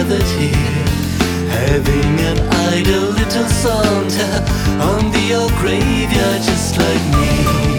gathered here, having an idle little saunter on the old graveyard, just like me.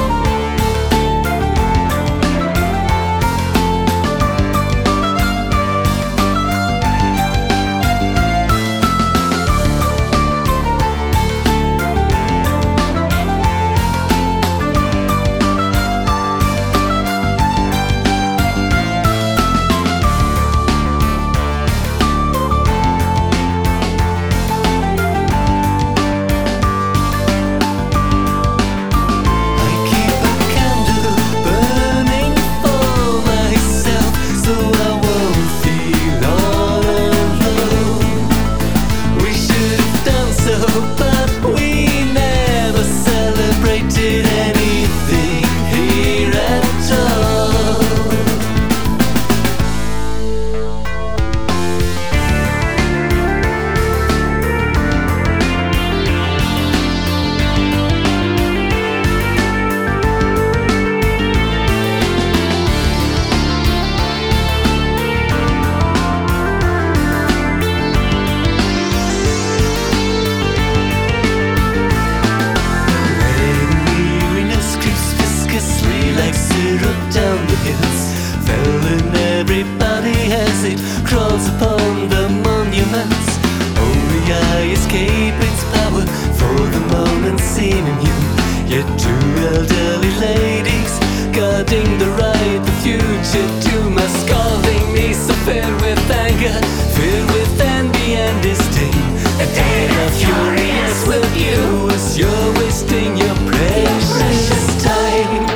Everybody has it, crawls upon the monuments. Only I escape its power, for the moment seen in you. Yet two elderly ladies, guarding the right, the future to my scalding me. So filled with anger, filled with envy and disdain, a day of furious with you, as you're wasting your precious time.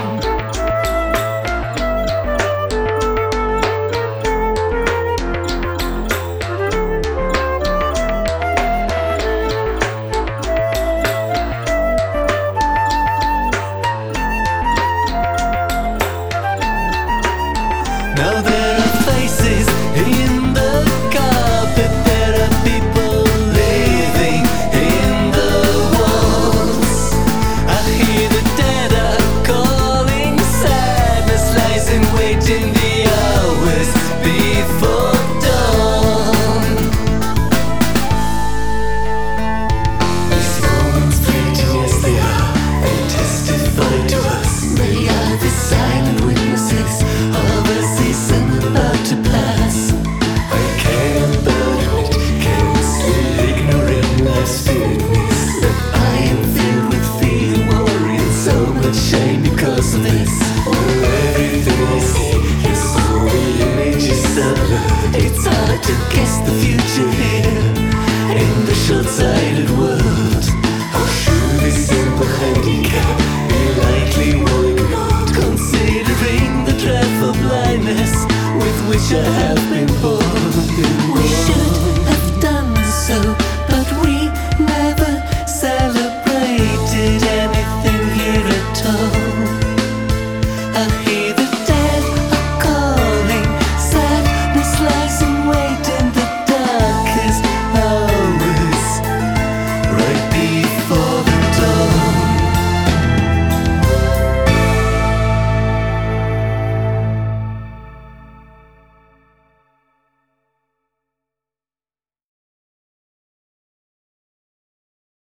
Now there are faces in the carpet, there are people living in the walls. I hear the dead are calling, sadness lies in wait in the hours before dawn. These moments fleeting as they are, they testify to us. They are the silent witnesses of a season about to pass. I can't burden it, can't sleep, ignorant life's fitness. That I am filled with fear, worry, and so much shame because of this. Well, everything I see is only images of blood. It's hard to guess the future here in the short-sighted world. How should this simple handicap be lightly ignored, considering the dreadful blindness with which I have been born?